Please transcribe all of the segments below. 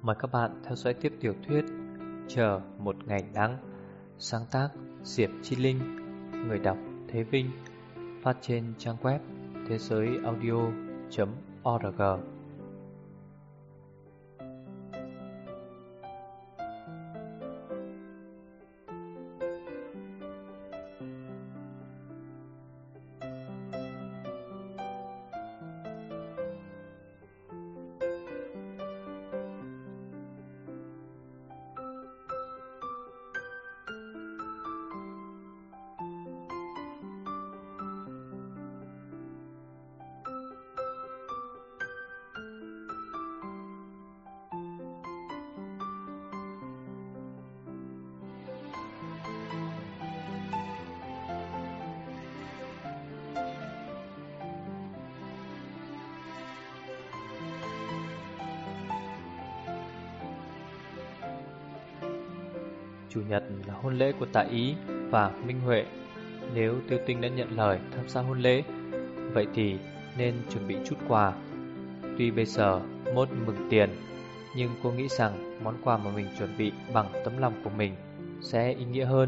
Mời các bạn theo dõi tiếp tiểu thuyết Chờ một ngày nắng, sáng tác Diệp Chi Linh, người đọc Thế Vinh, phát trên trang web thế giới audio.org. Chủ nhật là hôn lễ của Tạ Ý và Minh Huệ. Nếu Tiêu Tinh đã nhận lời tham gia hôn lễ, vậy thì nên chuẩn bị chút quà. Tuy bây giờ mốt mừng tiền, nhưng cô nghĩ rằng món quà mà mình chuẩn bị bằng tấm lòng của mình sẽ ý nghĩa hơn.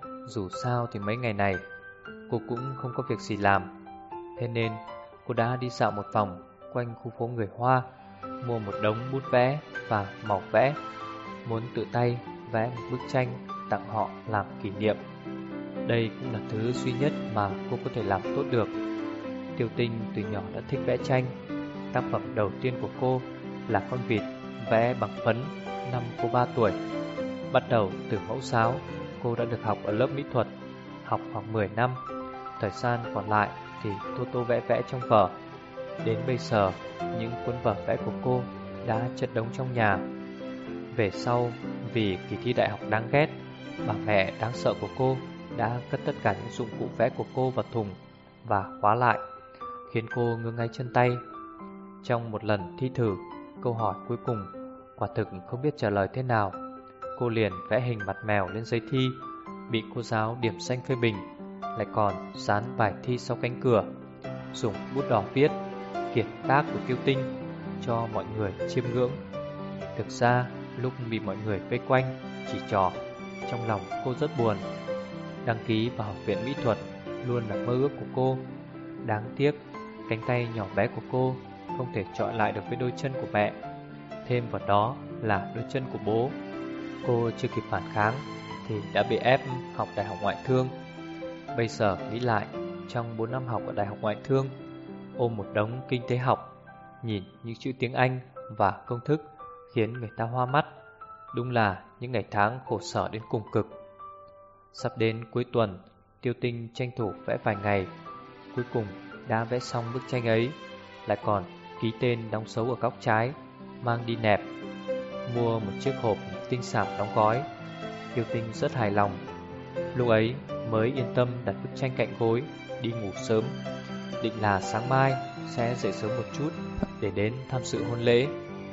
Dù sao thì mấy ngày này cô cũng không có việc gì làm, thế nên cô đã đi dạo một vòng quanh khu phố người Hoa, mua một đống bút vẽ và màu vẽ, muốn tự tay vẽ một bức tranh tặng họ làm kỷ niệm. Đây cũng là thứ duy nhất mà cô có thể làm tốt được. Tiêu Tinh từ nhỏ đã thích vẽ tranh. Tác phẩm đầu tiên của cô là con vịt vẽ bằng phấn năm cô 3 tuổi. Bắt đầu từ mẫu giáo, cô đã được học ở lớp mỹ thuật, học khoảng 10 năm. Thời gian còn lại thì tô vẽ vẽ trong vở. Đến bây giờ, những cuốn vở vẽ của cô đã chất đống trong nhà. Về sau, vì kỳ thi đại học đáng ghét, bà mẹ đáng sợ của cô đã cất tất cả những dụng cụ vẽ của cô vào thùng và khóa lại, khiến cô ngưng ngay chân tay. Trong một lần thi thử, câu hỏi cuối cùng quả thực không biết trả lời thế nào. Cô liền vẽ hình mặt mèo lên giấy thi, bị cô giáo điểm xanh phê bình, lại còn dán bài thi sau cánh cửa, dùng bút đỏ viết kiệt tác của Tiêu Tinh cho mọi người chiêm ngưỡng. Thực ra, lúc bị mọi người vây quanh chỉ trỏ, trong lòng cô rất buồn. Đăng ký vào học viện mỹ thuật luôn là mơ ước của cô. Đáng tiếc, cánh tay nhỏ bé của cô không thể chọi lại được với đôi chân của mẹ. Thêm vào đó là đôi chân của bố. Cô chưa kịp phản kháng thì đã bị ép học đại học ngoại thương. Bây giờ nghĩ lại, trong 4 năm học ở đại học ngoại thương, ôm một đống kinh tế học, nhìn những chữ tiếng Anh và công thức khiến người ta hoa mắt. Đúng là những ngày tháng khổ sở đến cùng cực. Sắp đến cuối tuần, Tiêu Tinh tranh thủ vẽ vài ngày. Cuối cùng đã vẽ xong bức tranh ấy, lại còn ký tên đóng dấu ở góc trái, mang đi nẹp. Mua một chiếc hộp tinh xảo đóng gói. Tiêu Tinh rất hài lòng. Lúc ấy mới yên tâm đặt bức tranh cạnh gối, đi ngủ sớm. Định là sáng mai sẽ dậy sớm một chút để đến tham dự hôn lễ.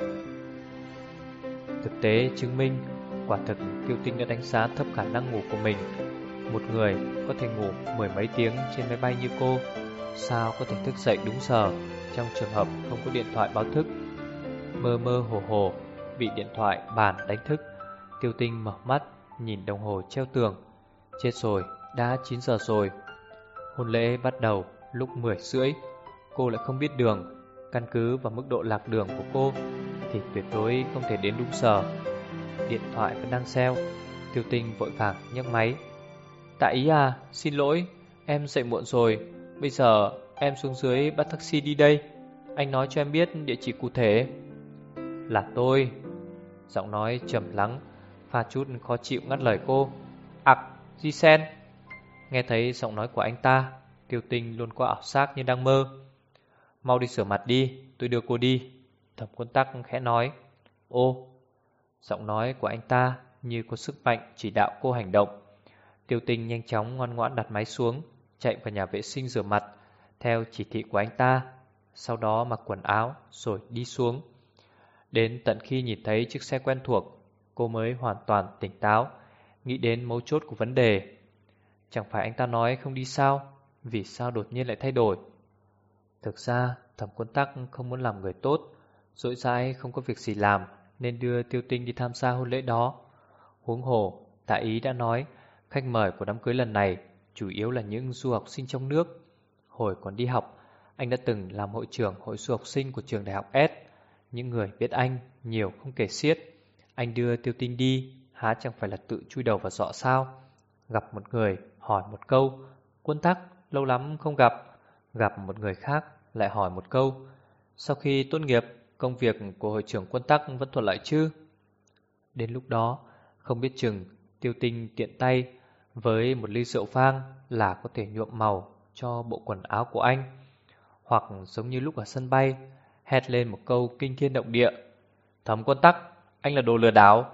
Thực tế chứng minh, quả thực Tiêu Tinh đã đánh giá thấp khả năng ngủ của mình. Một người có thể ngủ 10 mấy tiếng trên máy bay như cô, sao có thể thức dậy đúng giờ trong trường hợp không có điện thoại báo thức. Mơ mơ hồ hồ bị điện thoại bàn đánh thức, Tiêu Tinh mở mắt nhìn đồng hồ treo tường. Chết rồi, đã 9 giờ rồi. Hôn lễ bắt đầu lúc 10 rưỡi. Cô lại không biết đường. Căn cứ vào mức độ lạc đường của cô thì tuyệt đối không thể đến đúng giờ. Điện thoại vẫn đang reo. Tiêu Tinh vội vàng nhấc máy. Tạ Ý à, xin lỗi, em dậy muộn rồi. Bây giờ em xuống dưới bắt taxi đi đây. Anh nói cho em biết địa chỉ cụ thể. Là tôi. Giọng nói trầm lắng, pha chút khó chịu ngắt lời cô. Ặc, Di Sen. Nghe thấy giọng nói của anh ta, Tiêu Tinh luôn có ảo giác như đang mơ. Mau đi rửa mặt đi, tôi đưa cô đi. Thẩm Quân Tắc khẽ nói. Ô. Giọng nói của anh ta như có sức mạnh chỉ đạo cô hành động. Tiêu Tinh nhanh chóng ngoan ngoãn đặt máy xuống, chạy vào nhà vệ sinh rửa mặt theo chỉ thị của anh ta. Sau đó mặc quần áo rồi đi xuống. Đến tận khi nhìn thấy chiếc xe quen thuộc, cô mới hoàn toàn tỉnh táo, nghĩ đến mấu chốt của vấn đề. Chẳng phải anh ta nói không đi sao? Vì sao đột nhiên lại thay đổi? Thực ra Thẩm Quân Tắc không muốn làm người tốt, rỗi rãi không có việc gì làm nên đưa Tiêu Tinh đi tham gia hôn lễ đó. Huống hồ, Tạ Ý đã nói, khách mời của đám cưới lần này chủ yếu là những du học sinh trong nước. Hồi còn đi học, anh đã từng làm hội trưởng hội du học sinh của trường đại học S. Những người biết anh nhiều không kể xiết. Anh đưa Tiêu Tinh đi, há chẳng phải là tự chui đầu vào giọ sao? Gặp một người, hỏi một câu, Quân Tắc, lâu lắm không gặp. Gặp một người khác, lại hỏi một câu, sau khi tốt nghiệp, công việc của hội trưởng Quân Tắc vẫn thuận lợi chứ? Đến lúc đó, không biết chừng Tiêu Tinh tiện tay với một ly rượu vang là có thể nhuộm màu cho bộ quần áo của anh. Hoặc giống như lúc ở sân bay, hét lên một câu kinh thiên động địa, Thẩm Quân Tắc, anh là đồ lừa đảo.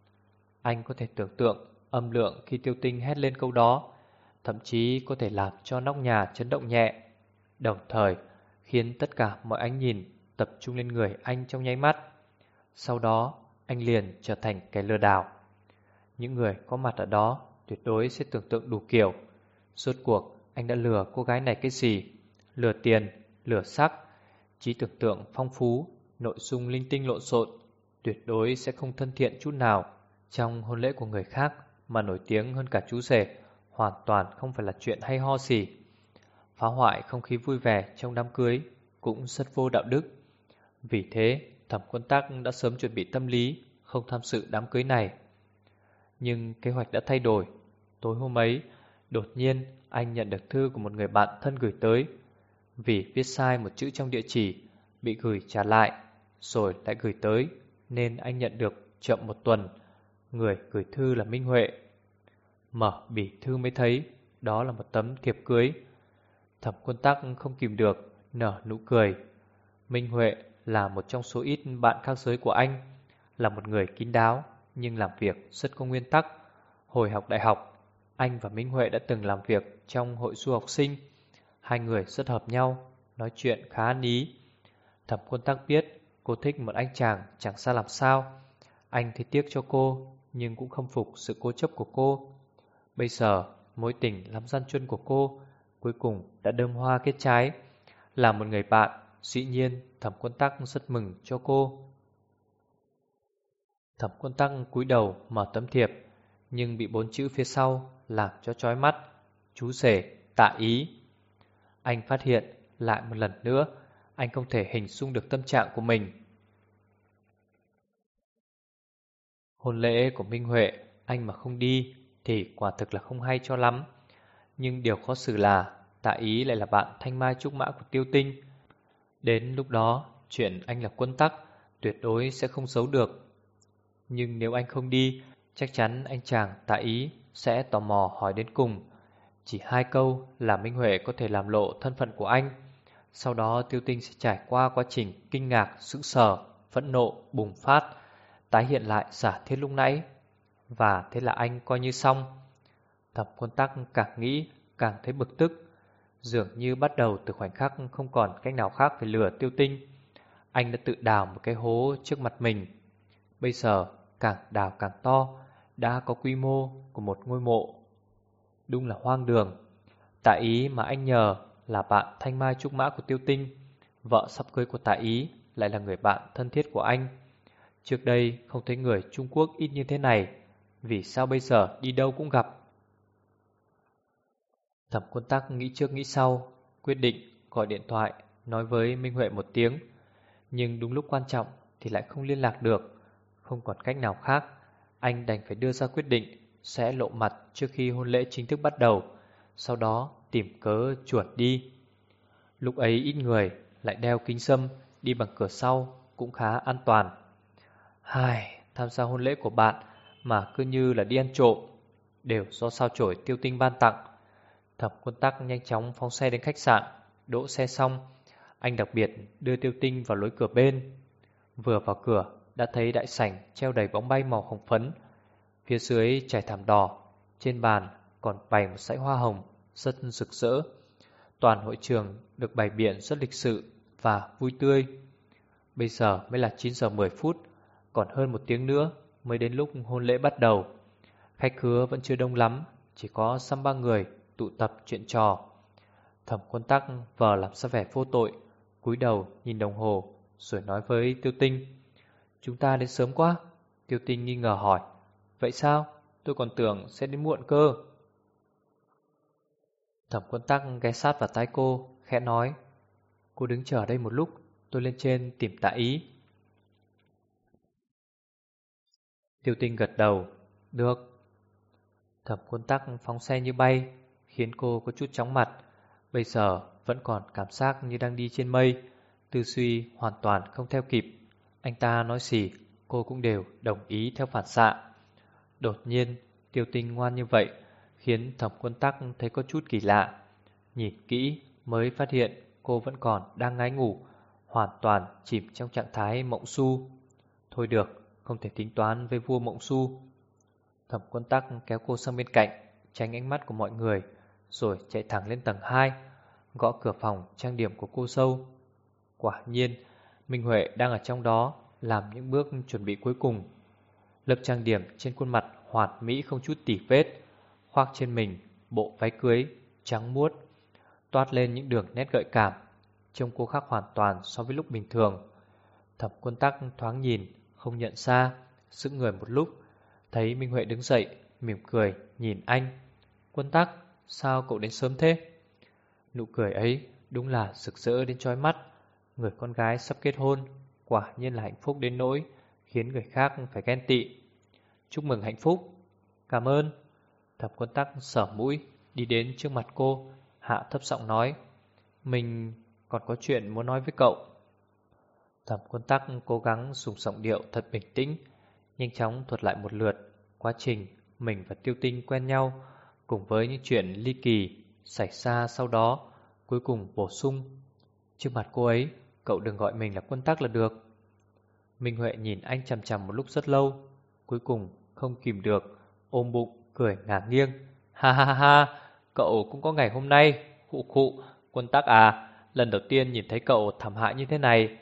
Anh có thể tưởng tượng âm lượng khi Tiêu Tinh hét lên câu đó, thậm chí có thể làm cho nóc nhà chấn động nhẹ, đồng thời khiến tất cả mọi ánh nhìn tập trung lên người anh trong nháy mắt. Sau đó, anh liền trở thành kẻ lừa đảo. Những người có mặt ở đó tuyệt đối sẽ tưởng tượng đủ kiểu. Rốt cuộc, anh đã lừa cô gái này cái gì? Lừa tiền, lừa sắc, trí tưởng tượng phong phú, nội dung linh tinh lộn xộn, tuyệt đối sẽ không thân thiện chút nào. Trong hôn lễ của người khác mà nổi tiếng hơn cả chú rể, hoàn toàn không phải là chuyện hay ho gì. Phá hoại không khí vui vẻ trong đám cưới cũng rất vô đạo đức. Vì thế, Thẩm Quân Tắc đã sớm chuẩn bị tâm lý, không tham dự đám cưới này. Nhưng kế hoạch đã thay đổi. Tối hôm ấy, đột nhiên anh nhận được thư của một người bạn thân gửi tới. Vì viết sai một chữ trong địa chỉ, bị gửi trả lại, rồi lại gửi tới, nên anh nhận được chậm một tuần. Người gửi thư là Minh Huệ. Mở bì thư mới thấy, đó là một tấm thiệp cưới. Thẩm Quân Tắc không kìm được, nở nụ cười. Minh Huệ là một trong số ít bạn khác giới của anh, là một người kín đáo nhưng làm việc rất có nguyên tắc. Hồi học đại học, anh và Minh Huệ đã từng làm việc trong hội du học sinh. Hai người rất hợp nhau, nói chuyện khá ăn ý. Thẩm Quân Tắc biết cô thích một anh chàng chẳng ra làm sao. Anh thì tiếc cho cô, nhưng cũng không phục sự cố chấp của cô. Bây giờ, mối tình lắm gian truân của cô cuối cùng đã đơm hoa kết trái. Là một người bạn, dĩ nhiên Thẩm Quân Tắc rất mừng cho cô. Thẩm Quân Tắc cúi đầu mở tấm thiệp, nhưng bị 4 chữ phía sau làm cho chói mắt. Chú rể Tạ Ý. Anh phát hiện lại một lần nữa, anh không thể hình dung được tâm trạng của mình. Hôn lễ của Minh Huệ, anh mà không đi thì quả thực là không hay cho lắm. Nhưng điều khó xử là Tạ Ý lại là bạn thanh mai trúc mã của Tiêu Tinh. Đến lúc đó, chuyện anh là Quân Tắc tuyệt đối sẽ không giấu được. Nhưng nếu anh không đi, chắc chắn anh chàng Tạ Ý sẽ tò mò hỏi đến cùng. Chỉ 2 câu là Minh Huệ có thể làm lộ thân phận của anh. Sau đó Tiêu Tinh sẽ trải qua quá trình kinh ngạc, sững sờ, phẫn nộ, bùng phát, tái hiện lại giả thiết lúc nãy. Và thế là anh coi như xong. Thẩm Quân Tắc càng nghĩ càng thấy bực tức. Dường như bắt đầu từ khoảnh khắc không còn cách nào khác phải lừa Tiêu Tinh. Anh đã tự đào một cái hố trước mặt mình. Bây giờ càng đào càng to, đã có quy mô của một ngôi mộ. Đúng là hoang đường. Tạ Ý mà anh nhờ là bạn thanh mai trúc mã của Tiêu Tinh, vợ sắp cưới của Tạ Ý lại là người bạn thân thiết của anh. Trước đây không thấy người Trung Quốc ít như thế này, vì sao bây giờ đi đâu cũng gặp? Thẩm Quân Tắc nghĩ trước nghĩ sau, quyết định gọi điện thoại nói với Minh Huệ một tiếng. Nhưng đúng lúc quan trọng thì lại không liên lạc được. Không còn cách nào khác, anh đành phải đưa ra quyết định sẽ lộ mặt trước khi hôn lễ chính thức bắt đầu, sau đó tìm cớ chuột đi. Lúc ấy ít người, lại đeo kính sâm, đi bằng cửa sau cũng khá an toàn. Tham gia hôn lễ của bạn mà cứ như là đi ăn trộm, đều do sao chổi Tiêu Tinh ban tặng. Thẩm Quân Tắc nhanh chóng phóng xe đến khách sạn. Đỗ xe xong, anh đặc biệt đưa Tiêu Tinh vào lối cửa bên. Vừa vào cửa đã thấy đại sảnh treo đầy bóng bay màu hồng phấn, phía dưới trải thảm đỏ, trên bàn còn bày một dãy hoa hồng rất rực rỡ. Toàn hội trường được bày biện rất lịch sự và vui tươi. Bây giờ mới là 9 giờ 10 phút, còn hơn 1 tiếng nữa mới đến lúc hôn lễ bắt đầu. Khách khứa vẫn chưa đông lắm, chỉ có dăm ba người tụ tập chuyện trò. Thẩm Quân Tắc vờ làm ra vẻ vô tội, cúi đầu nhìn đồng hồ rồi nói với Tiêu Tinh, Chúng ta đến sớm quá. Tiêu Tinh nghi ngờ hỏi. Vậy sao? Tôi còn tưởng sẽ đến muộn cơ. Thẩm Quân Tắc ghé sát vào tai cô, khẽ nói. Cô đứng chờ đây một lúc, tôi lên trên tìm Tạ Ý. Tiêu Tinh gật đầu. Được. Thẩm Quân Tắc phóng xe như bay, khiến cô có chút chóng mặt. Bây giờ vẫn còn cảm giác như đang đi trên mây, tư duy hoàn toàn không theo kịp. Anh ta nói gì, cô cũng đều đồng ý theo phản xạ. Đột nhiên, Tiêu Tinh ngoan như vậy, khiến Thẩm Quân Tắc thấy có chút kỳ lạ. Nhìn kỹ mới phát hiện cô vẫn còn đang ngáy ngủ, hoàn toàn chìm trong trạng thái mộng su. Thôi được, không thể tính toán với vua mộng su. Thẩm Quân Tắc kéo cô sang bên cạnh, tránh ánh mắt của mọi người, rồi chạy thẳng lên tầng 2, gõ cửa phòng trang điểm của cô dâu. Quả nhiên, Minh Huệ đang ở trong đó, làm những bước chuẩn bị cuối cùng. Lớp trang điểm trên khuôn mặt hoàn mỹ không chút tỉ vết, khoác trên mình bộ váy cưới trắng muốt, toát lên những đường nét gợi cảm, trông cô khác hoàn toàn so với lúc bình thường. Thẩm Quân Tắc thoáng nhìn, không nhận ra, sững người một lúc, thấy Minh Huệ đứng dậy, mỉm cười nhìn anh. Quân Tắc, sao cậu đến sớm thế? Nụ cười ấy đúng là rực rỡ đến chói mắt. Người con gái sắp kết hôn, quả nhiên là hạnh phúc đến nỗi khiến người khác phải ghen tị. Chúc mừng hạnh phúc. Cảm ơn. Thẩm Quân Tắc sờ mũi, đi đến trước mặt cô, hạ thấp giọng nói. Mình còn có chuyện muốn nói với cậu. Thẩm Quân Tắc cố gắng dùng giọng điệu thật bình tĩnh, nhanh chóng thuật lại một lượt quá trình mình và Tiêu Tinh quen nhau, cùng với những chuyện ly kỳ xảy ra sau đó. Cuối cùng bổ sung, trước mặt cô ấy, cậu đừng gọi mình là Quân Tắc là được. Minh Huệ nhìn anh chằm chằm một lúc rất lâu, cuối cùng không kìm được, ôm bụng cười ngả nghiêng. Ha ha ha, cậu cũng có ngày hôm nay. Khụ khụ, Quân Tắc à, lần đầu tiên nhìn thấy cậu thảm hại như thế này.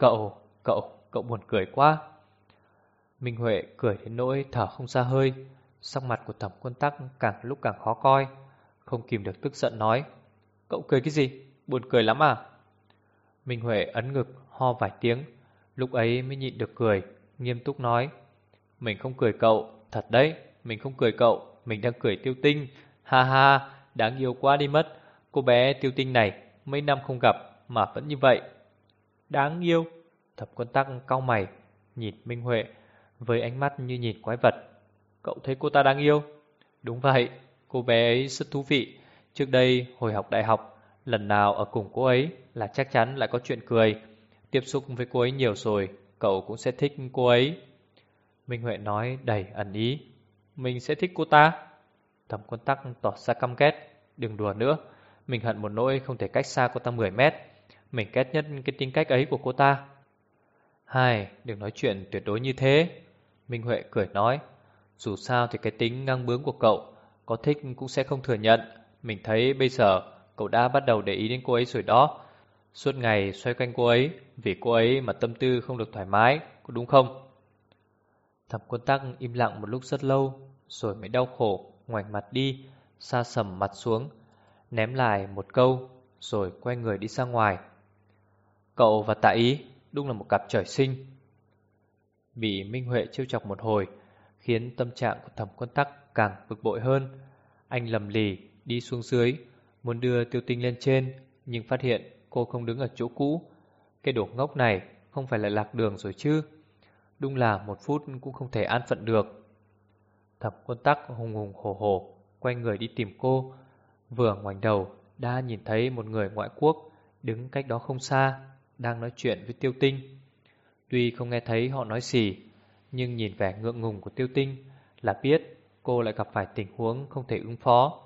Cậu buồn cười quá. Minh Huệ cười đến nỗi thở không ra hơi. Sắc mặt của Thẩm Quân Tắc càng lúc càng khó coi, không kìm được tức giận nói. Cậu cười cái gì? Buồn cười lắm à? Minh Huệ ấn ngực ho vài tiếng, lúc ấy mới nhịn được cười, nghiêm túc nói. Mình không cười cậu, thật đấy, mình không cười cậu, mình đang cười Tiêu Tinh. Ha ha, đáng yêu quá đi mất. Cô bé Tiêu Tinh này mấy năm không gặp mà vẫn như vậy. Đáng yêu. Thẩm Quân Tắc cau mày, nhìn Minh Huệ với ánh mắt như nhìn quái vật. Cậu thấy cô ta đáng yêu? Đúng vậy, cô bé ấy rất thú vị. Trước đây hồi học đại học, lần nào ở cùng cô ấy là chắc chắn lại có chuyện cười. Tiếp xúc với cô ấy nhiều rồi, cậu cũng sẽ thích cô ấy. Minh Huệ nói đầy ẩn ý. Mình sẽ thích cô ta? Thẩm Quân Tắc tỏ ra căm ghét. Đừng đùa nữa, mình hận một nỗi không thể cách xa cô ta 10 mét. Mình ghét nhất cái tính cách ấy của cô ta. Hai, đừng nói chuyện tuyệt đối như thế. Minh Huệ cười nói. Dù sao thì cái tính ngang bướng của cậu, có thích cũng sẽ không thừa nhận. Mình thấy bây giờ cậu đã bắt đầu để ý đến cô ấy rồi đó. Suốt ngày xoay quanh cô ấy, vì cô ấy mà tâm tư không được thoải mái, có đúng không? Thẩm Quân Tắc im lặng một lúc rất lâu, rồi mới đau khổ ngoảnh mặt đi, sa sầm mặt xuống, ném lại một câu, rồi quay người đi ra ngoài. Cậu và Tạ Ý đúng là một cặp trời sinh. Bị Minh Huệ trêu chọc một hồi, khiến tâm trạng của Thẩm Quân Tắc càng bực bội hơn. Anh lầm lì đi xuống dưới, muốn đưa Tiêu Tinh lên trên, nhưng phát hiện cô không đứng ở chỗ cũ. Cái đồ ngốc này không phải là lạc đường rồi chứ? Đúng là một phút cũng không thể an phận được. Thẩm Quân Tắc hùng hùng hổ hổ quay người đi tìm cô. Vừa ngoảnh đầu đã nhìn thấy một người ngoại quốc đứng cách đó không xa, đang nói chuyện với Tiêu Tinh. Tuy không nghe thấy họ nói gì, nhưng nhìn vẻ ngượng ngùng của Tiêu Tinh là biết cô lại gặp phải tình huống không thể ứng phó.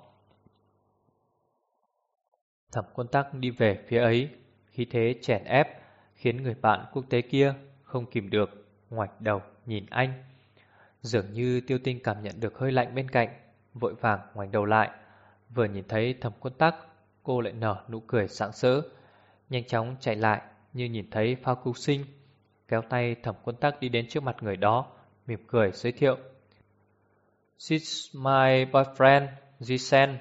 Thẩm Quân Tắc đi về phía ấy, khí thế chèn ép, khiến người bạn quốc tế kia không kìm được ngoảnh đầu nhìn anh. Dường như Tiêu Tinh cảm nhận được hơi lạnh bên cạnh, vội vàng ngoảnh đầu lại. Vừa nhìn thấy Thẩm Quân Tắc, cô lại nở nụ cười rạng rỡ, nhanh chóng chạy lại như nhìn thấy phao cứu sinh, kéo tay Thẩm Quân Tắc đi đến trước mặt người đó, mỉm cười giới thiệu. She's my boyfriend, Jisen.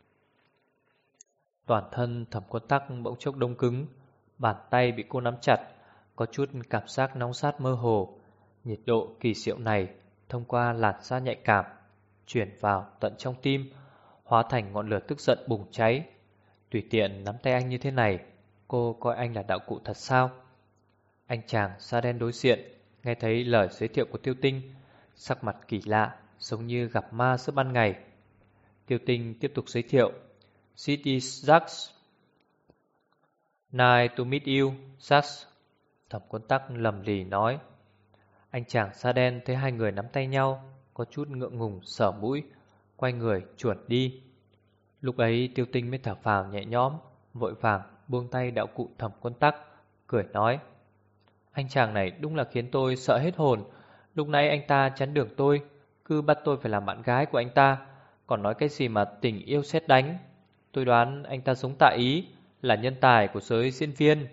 Toàn thân Thẩm Quân Tắc bỗng chốc đông cứng, bàn tay bị cô nắm chặt, có chút cảm giác nóng rát mơ hồ. Nhiệt độ kỳ diệu này thông qua làn da nhạy cảm chuyển vào tận trong tim, hóa thành ngọn lửa tức giận bùng cháy. Tùy tiện nắm tay anh như thế này, cô coi anh là đạo cụ thật sao? Anh chàng da đen đối diện nghe thấy lời giới thiệu của Tiêu Tinh, sắc mặt kỳ lạ, giống như gặp ma giữa ban ngày. Tiêu Tinh tiếp tục giới thiệu: "This is Jax. Nice to meet you, Jax." Thẩm Quân Tắc lầm lì nói. Anh chàng da đen thấy hai người nắm tay nhau, có chút ngượng ngùng sờ mũi, quay người chuồn đi. Lúc ấy Tiêu Tinh mới thở phào nhẹ nhõm, vội vàng buông tay đạo cụ Thẩm Quân Tắc, cười nói: "Anh chàng này đúng là khiến tôi sợ hết hồn. Lúc nãy anh ta chắn đường tôi, cứ bắt tôi phải làm bạn gái của anh ta, còn nói cái gì mà tình yêu sét đánh. Tôi đoán anh ta giống Tạ Ý, là nhân tài của giới diễn viên."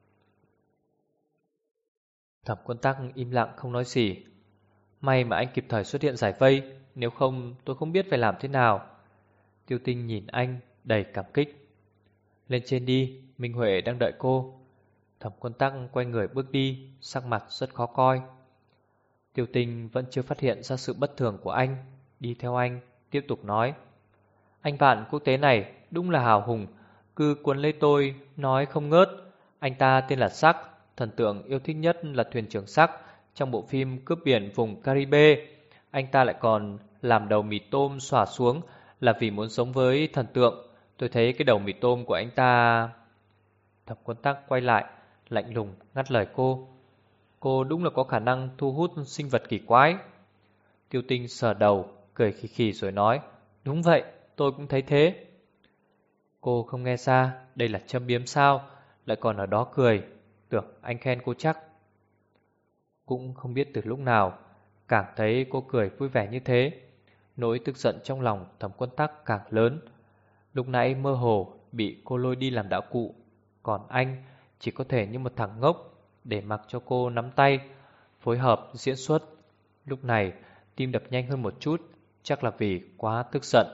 Thẩm Quân Tắc im lặng không nói gì. May mà anh kịp thời xuất hiện giải vây, nếu không tôi không biết phải làm thế nào. Tiêu Tinh nhìn anh đầy cảm kích. "Lên trên đi, Minh Huệ đang đợi cô." Thẩm Quân Tắc quay người bước đi, sắc mặt rất khó coi. Tiêu Tinh vẫn chưa phát hiện ra sự bất thường của anh, đi theo anh, tiếp tục nói: "Anh bạn quốc tế này đúng là hào hùng, cứ cuốn lấy tôi, nói không ngớt. Anh ta tên là Sắc, thần tượng yêu thích nhất là thuyền trưởng Sắc trong bộ phim Cướp biển vùng Caribe. Anh ta lại còn làm đầu mì tôm xõa xuống là vì muốn sống với thần tượng. Tôi thấy cái đầu mì tôm của anh ta..." Thẩm Quân Tắc quay lại, lạnh lùng ngắt lời cô: "Cô đúng là có khả năng thu hút sinh vật kỳ quái." Tiêu Tinh sờ đầu, cười khì khì rồi nói: "Đúng vậy, tôi cũng thấy thế." Cô không nghe ra đây là châm biếm sao, lại còn ở đó cười, tưởng anh khen cô chắc. Cũng không biết từ lúc nào, càng thấy cô cười vui vẻ như thế, nỗi tức giận trong lòng Thẩm Quân Tắc càng lớn. Lúc nãy mơ hồ bị cô lôi đi làm đạo cụ, còn anh chỉ có thể như một thằng ngốc để mặc cho cô nắm tay, phối hợp diễn xuất. Lúc này tim đập nhanh hơn một chút, chắc là vì quá tức giận.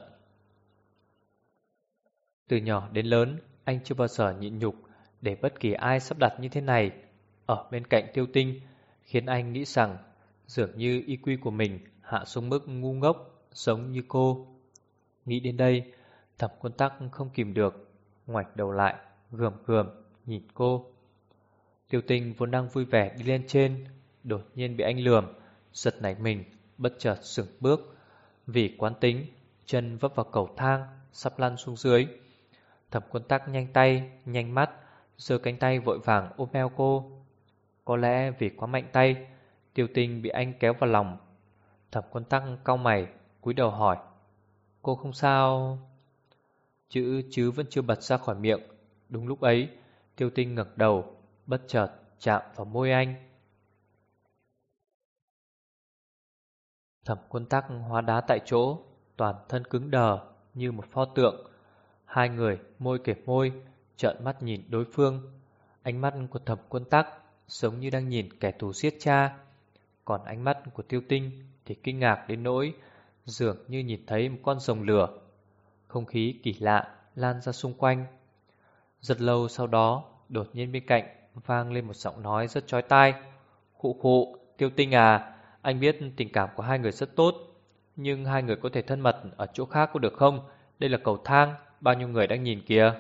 Từ nhỏ đến lớn, anh chưa bao giờ nhịn nhục để bất kỳ ai sắp đặt như thế này ở bên cạnh Tiêu Tinh, khiến anh nghĩ rằng dường như IQ của mình hạ xuống mức ngu ngốc giống như cô. Nghĩ đến đây, Thẩm Quân Tắc không kìm được, ngoảnh đầu lại, gườm gườm nhìn cô. Tiêu Tinh vốn đang vui vẻ đi lên trên, đột nhiên bị anh lườm, giật nảy mình, bất chợt sững bước. Vì quán tính, chân vấp vào cầu thang, sắp lăn xuống dưới. Thẩm Quân Tắc nhanh tay, nhanh mắt, giơ cánh tay vội vàng ôm eo cô. Có lẽ vì quá mạnh tay, Tiêu Tinh bị anh kéo vào lòng. Thẩm Quân Tắc cau mày, cúi đầu hỏi: "Cô không sao?" Chữ chứ vẫn chưa bật ra khỏi miệng. Đúng lúc ấy, Tiêu Tinh ngẩng đầu, bất chợt chạm vào môi anh. Thẩm Quân Tắc hóa đá tại chỗ, toàn thân cứng đờ như một pho tượng. Hai người môi kề môi, trợn mắt nhìn đối phương. Ánh mắt của Thẩm Quân Tắc giống như đang nhìn kẻ thù giết cha, còn ánh mắt của Tiêu Tinh thì kinh ngạc đến nỗi dường như nhìn thấy một con rồng lửa. Không khí kỳ lạ lan ra xung quanh. Rất lâu sau đó, đột nhiên bên cạnh vang lên một giọng nói rất chói tai: "Khụ khụ, Tiêu Tinh à, anh biết tình cảm của hai người rất tốt, nhưng hai người có thể thân mật ở chỗ khác có được không? Đây là cầu thang, bao nhiêu người đang nhìn kìa."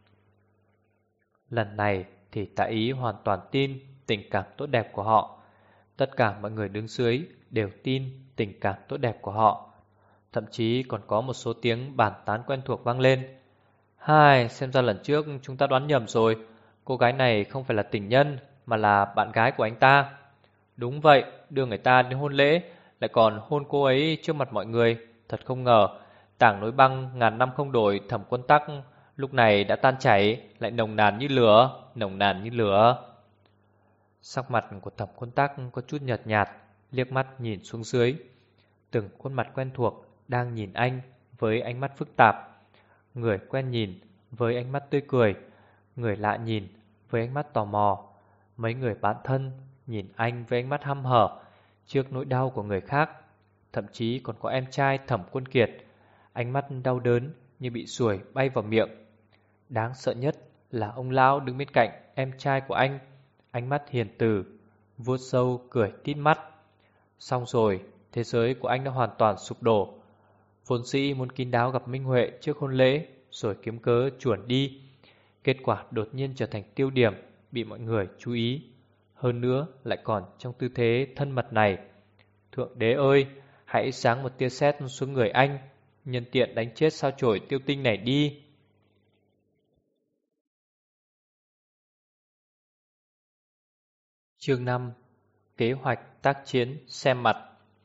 Lần này thì Tạ Ý hoàn toàn tin tình cảm tốt đẹp của họ. Tất cả mọi người đứng dưới đều tin tình cảm tốt đẹp của họ. Thậm chí còn có một số tiếng bàn tán quen thuộc vang lên: "Hai, xem ra lần trước chúng ta đoán nhầm rồi. Cô gái này không phải là tình nhân, mà là bạn gái của anh ta." "Đúng vậy, đưa người ta đến hôn lễ, lại còn hôn cô ấy trước mặt mọi người. Thật không ngờ, tảng núi băng ngàn năm không đổi Thẩm Quân Tắc lúc này đã tan chảy, lại nồng nàn như lửa, nồng nàn như lửa." Sắc mặt của Thẩm Quân Tắc có chút nhợt nhạt, liếc mắt nhìn xuống dưới. Từng khuôn mặt quen thuộc đang nhìn anh với ánh mắt phức tạp. Người quen nhìn với ánh mắt tươi cười, người lạ nhìn với ánh mắt tò mò. Mấy người bạn thân nhìn anh với ánh mắt hăm hở trước nỗi đau của người khác. Thậm chí còn có em trai Thẩm Quân Kiệt, ánh mắt đau đớn như bị ruồi bay vào miệng. Đáng sợ nhất là ông lão đứng bên cạnh em trai của anh, ánh mắt hiền từ, vuốt râu cười tít mắt. Xong rồi, thế giới của anh đã hoàn toàn sụp đổ. Vốn dĩ muốn kín đáo gặp Minh Huệ trước hôn lễ, rồi kiếm cớ chuồn đi. Kết quả đột nhiên trở thành tiêu điểm, bị mọi người chú ý. Hơn nữa lại còn trong tư thế thân mật này. Thượng đế ơi, hãy giáng một tia sét xuống người anh, nhân tiện đánh chết sao chổi Tiêu Tinh này đi. Chương 5: Kế hoạch tác chiến xem mặt.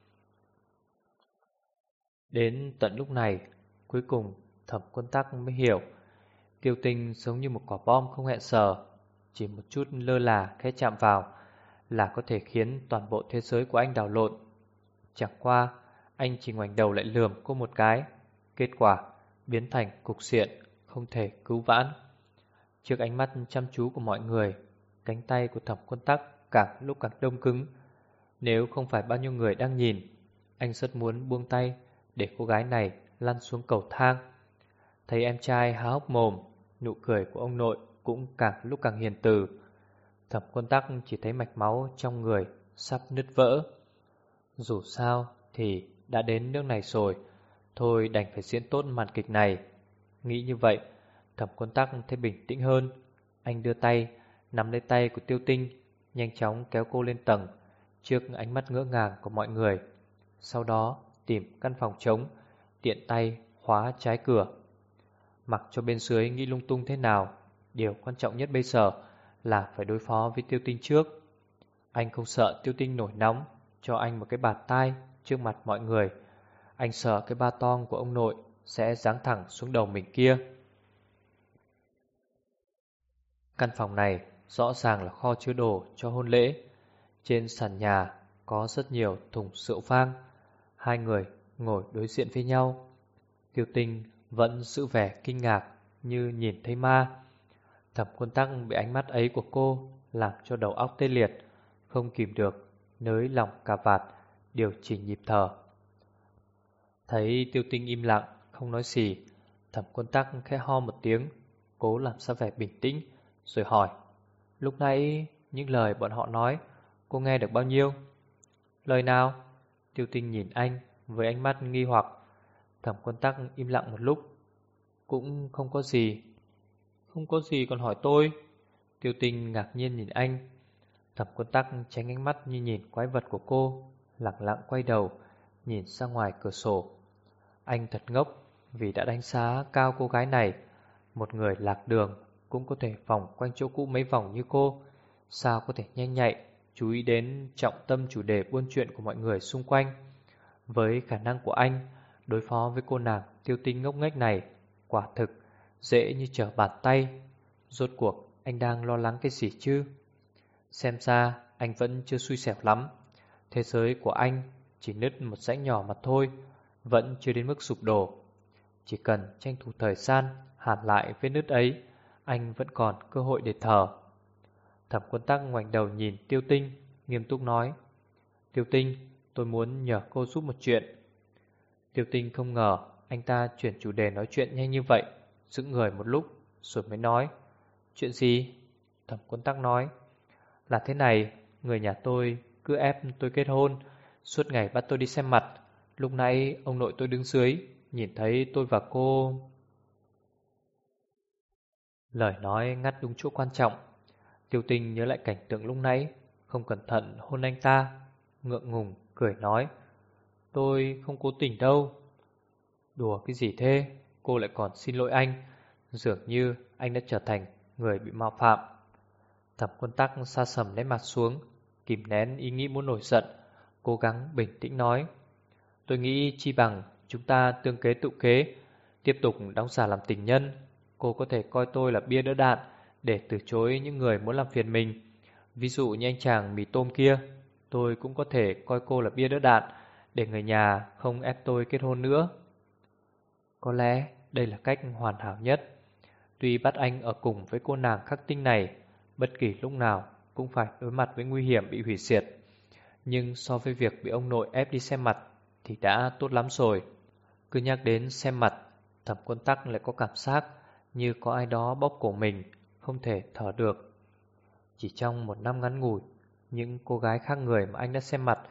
Đến tận lúc này, cuối cùng Thẩm Quân Tắc mới hiểu, Tiêu Tinh giống như một quả bom không hẹn giờ, chỉ một chút lơ là khẽ chạm vào là có thể khiến toàn bộ thế giới của anh đảo lộn. Chẳng qua, anh chỉ ngoảnh đầu lại lườm cô một cái, kết quả biến thành cục diện không thể cứu vãn. Trước ánh mắt chăm chú của mọi người, cánh tay của Thẩm Quân Tắc càng lúc càng đông cứng. Nếu không phải bao nhiêu người đang nhìn, anh rất muốn buông tay để cô gái này lăn xuống cầu thang. Thấy em trai há hốc mồm, nụ cười của ông nội cũng càng lúc càng hiền từ. Thẩm Quân Tắc chỉ thấy mạch máu trong người sắp nứt vỡ. Dù sao thì đã đến nước này rồi, thôi đành phải diễn tốt màn kịch này. Nghĩ như vậy, Thẩm Quân Tắc thấy bình tĩnh hơn. Anh đưa tay nắm lấy tay của Tiêu Tinh, nhanh chóng kéo cô lên tầng trước ánh mắt ngỡ ngàng của mọi người. Sau đó tìm căn phòng trống, tiện tay khóa trái cửa. Mặc cho bên dưới nghĩ lung tung thế nào, điều quan trọng nhất bây giờ là phải đối phó với Tiêu Tinh trước. Anh không sợ Tiêu Tinh nổi nóng cho anh một cái bạt tai trước mặt mọi người. Anh sợ cái ba tong của ông nội sẽ giáng thẳng xuống đầu mình kia. Căn phòng này rõ ràng là kho chứa đồ cho hôn lễ. Trên sàn nhà có rất nhiều thùng rượu vang. Hai người ngồi đối diện với nhau. Tiêu Tinh vẫn giữ vẻ kinh ngạc như nhìn thấy ma. Thẩm Quân Tắc bị ánh mắt ấy của cô làm cho đầu óc tê liệt, không kìm được nới lỏng cà vạt, điều chỉnh nhịp thở. Thấy Tiêu Tinh im lặng không nói gì, Thẩm Quân Tắc khẽ ho một tiếng, cố làm ra vẻ bình tĩnh, rồi hỏi: Lúc nãy những lời bọn họ nói, cô nghe được bao nhiêu? Lời nào? Tiêu Tinh nhìn anh với ánh mắt nghi hoặc. Thẩm Quân Tắc im lặng một lúc. Cũng không có gì. Không có gì còn hỏi tôi? Tiêu Tinh ngạc nhiên nhìn anh. Thẩm Quân Tắc tránh ánh mắt như nhìn quái vật của cô, lặng lặng quay đầu nhìn ra ngoài cửa sổ. Anh thật ngốc vì đã đánh giá cao cô gái này. Một người lạc đường cũng có thể vòng quanh chỗ cũ mấy vòng như cô, sao có thể nhanh nhạy chú ý đến trọng tâm chủ đề buôn chuyện của mọi người xung quanh. Với khả năng của anh, đối phó với cô nàng Tiêu Tinh ngốc nghếch này quả thực dễ như trở bàn tay. Rốt cuộc anh đang lo lắng cái gì chứ? Xem ra anh vẫn chưa xui xẻo lắm. Thế giới của anh chỉ nứt một rãnh nhỏ mà thôi, vẫn chưa đến mức sụp đổ. Chỉ cần tranh thủ thời gian hàn lại vết nứt ấy, anh vẫn còn cơ hội để thở. Thẩm Quân Tắc ngoảnh đầu nhìn Tiêu Tinh, nghiêm túc nói: Tiêu Tinh, tôi muốn nhờ cô giúp một chuyện. Tiêu Tinh không ngờ anh ta chuyển chủ đề nói chuyện nhanh như vậy, sững người một lúc rồi mới nói: Chuyện gì? Thẩm Quân Tắc nói: Là thế này, người nhà tôi cứ ép tôi kết hôn, suốt ngày bắt tôi đi xem mặt. Lúc nãy ông nội tôi đứng dưới, nhìn thấy tôi và cô. Lời nói ngắt đúng chỗ quan trọng. Tiêu Tinh nhớ lại cảnh tượng lúc nãy, không cẩn thận hôn anh ta, ngượng ngùng cười nói: Tôi không cố tình đâu. Đùa cái gì thế? Cô lại còn xin lỗi anh, dường như anh đã trở thành người bị mạo phạm. Thẩm Quân Tắc sa sầm lấy mặt xuống, kìm nén ý nghĩ muốn nổi giận, cố gắng bình tĩnh nói: Tôi nghĩ chi bằng chúng ta tương kế tự kế, tiếp tục đóng giả làm tình nhân. Cô có thể coi tôi là bia đỡ đạn để từ chối những người muốn làm phiền mình. Ví dụ như anh chàng mì tôm kia, tôi cũng có thể coi cô là bia đỡ đạn để người nhà không ép tôi kết hôn nữa. Có lẽ đây là cách hoàn hảo nhất. Tuy bắt anh ở cùng với cô nàng khắc tinh này, bất kỳ lúc nào cũng phải đối mặt với nguy hiểm bị hủy diệt, nhưng so với việc bị ông nội ép đi xem mặt thì đã tốt lắm rồi. Cứ nhắc đến xem mặt, Thẩm Quân Tắc lại có cảm giác như có ai đó bóp cổ mình, không thể thở được. Chỉ trong một năm ngắn ngủi, những cô gái khác người mà anh đã xem mặt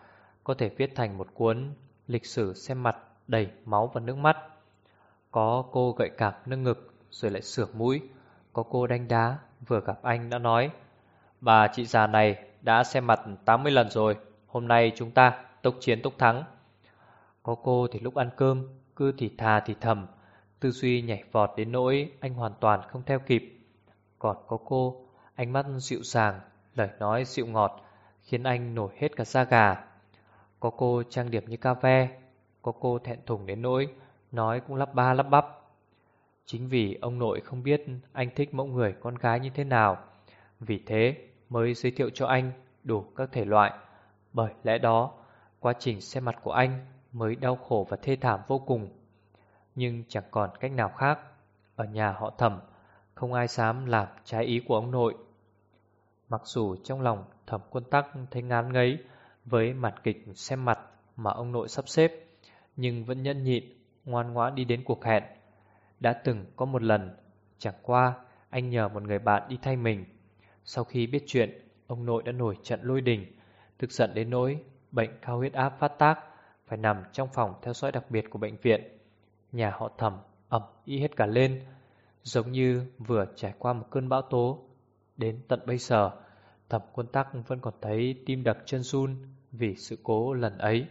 có thể viết thành một cuốn lịch sử xem mặt đầy máu và nước mắt. Có cô gợi cảm nâng ngực rồi lại sửa mũi. Có cô đánh đá vừa gặp anh đã nói: "Bà chị già này đã xem mặt 80 lần rồi, hôm nay chúng ta tốc chiến tốc thắng." Có cô thì lúc ăn cơm cứ thì thà thì thầm, tư duy nhảy vọt đến nỗi anh hoàn toàn không theo kịp. Còn có cô, ánh mắt dịu dàng, lời nói dịu ngọt, khiến anh nổi hết cả da gà. Có cô trang điểm như ca ve, có cô thẹn thùng đến nỗi nói cũng lắp ba lắp bắp. Chính vì ông nội không biết anh thích mẫu người con gái như thế nào, vì thế mới giới thiệu cho anh đủ các thể loại. Bởi lẽ đó, quá trình xem mặt của anh mới đau khổ và thê thảm vô cùng. Nhưng chẳng còn cách nào khác. Ở nhà họ Thẩm, không ai dám làm trái ý của ông nội. Mặc dù trong lòng Thẩm Quân Tắc thấy ngán ngấy với màn kịch xem mặt mà ông nội sắp xếp, nhưng vẫn nhẫn nhịn, ngoan ngoãn đi đến cuộc hẹn. Đã từng có một lần, chẳng qua anh nhờ một người bạn đi thay mình. Sau khi biết chuyện, ông nội đã nổi trận lôi đình, tức giận đến nỗi bệnh cao huyết áp phát tác, phải nằm trong phòng theo dõi đặc biệt của bệnh viện. Nhà họ Thẩm ầm ĩ hết cả lên, giống như vừa trải qua một cơn bão tố. Đến tận bây giờ, Thẩm Quân Tắc vẫn còn thấy tim đập chân run vì sự cố lần ấy.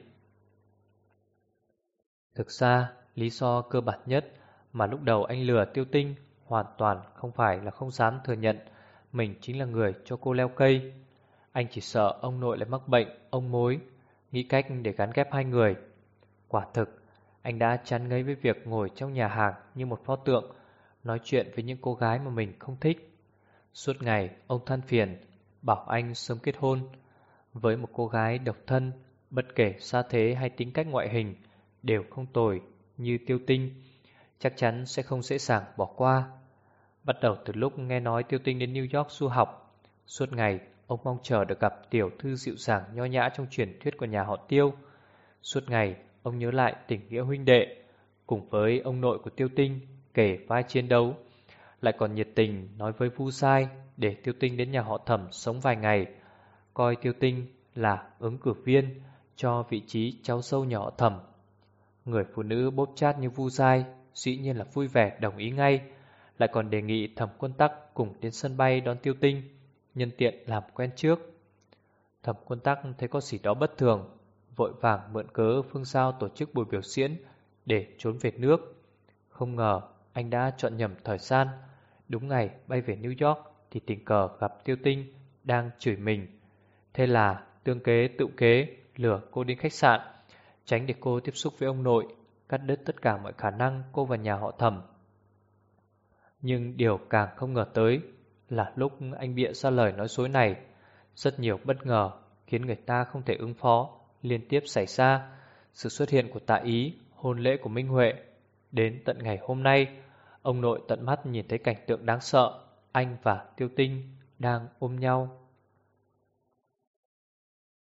Thực ra, lý do cơ bản nhất mà lúc đầu anh lừa Tiêu Tinh hoàn toàn không phải là không dám thừa nhận mình chính là người cho cô leo cây. Anh chỉ sợ ông nội lại mắc bệnh, ông mối, nghĩ cách để gắn ghép hai người. Quả thực, anh đã chán ngấy với việc ngồi trong nhà hàng như một pho tượng, nói chuyện với những cô gái mà mình không thích. Suốt ngày, ông than phiền, bảo anh sớm kết hôn. Với một cô gái độc thân, bất kể gia thế hay tính cách ngoại hình, đều không tồi như Tiêu Tinh, chắc chắn sẽ không dễ dàng bỏ qua. Bắt đầu từ lúc nghe nói Tiêu Tinh đến New York du học, suốt ngày ông mong chờ được gặp tiểu thư dịu dàng nho nhã trong truyền thuyết của nhà họ Tiêu. Suốt ngày ông nhớ lại tình nghĩa huynh đệ, cùng với ông nội của Tiêu Tinh kể vai chiến đấu, lại còn nhiệt tình nói với Vu Sai để Tiêu Tinh đến nhà họ Thẩm sống vài ngày, coi Tiêu Tinh là ứng cử viên cho vị trí cháu dâu nhà họ Thẩm. Người phụ nữ bốp chát như Vu Sai dĩ nhiên là vui vẻ đồng ý ngay, lại còn đề nghị Thẩm Quân Tắc cùng đến sân bay đón Tiêu Tinh, nhân tiện làm quen trước. Thẩm Quân Tắc thấy có gì đó bất thường, vội vàng mượn cớ Phương Giao tổ chức buổi biểu diễn để trốn về nước. Không ngờ anh đã chọn nhầm thời gian, đúng ngày bay về New York thì tình cờ gặp Tiêu Tinh đang chửi mình. Thế là tương kế tự kế lừa cô đến khách sạn, tránh để cô tiếp xúc với ông nội, cắt đứt tất cả mọi khả năng cô vào nhà họ Thẩm. Nhưng điều càng không ngờ tới là lúc anh bịa ra lời nói dối này, rất nhiều bất ngờ khiến người ta không thể ứng phó liên tiếp xảy ra. Sự xuất hiện của Tạ Ý, hôn lễ của Minh Huệ. Đến tận ngày hôm nay, ông nội tận mắt nhìn thấy cảnh tượng đáng sợ, anh và Tiêu Tinh đang ôm nhau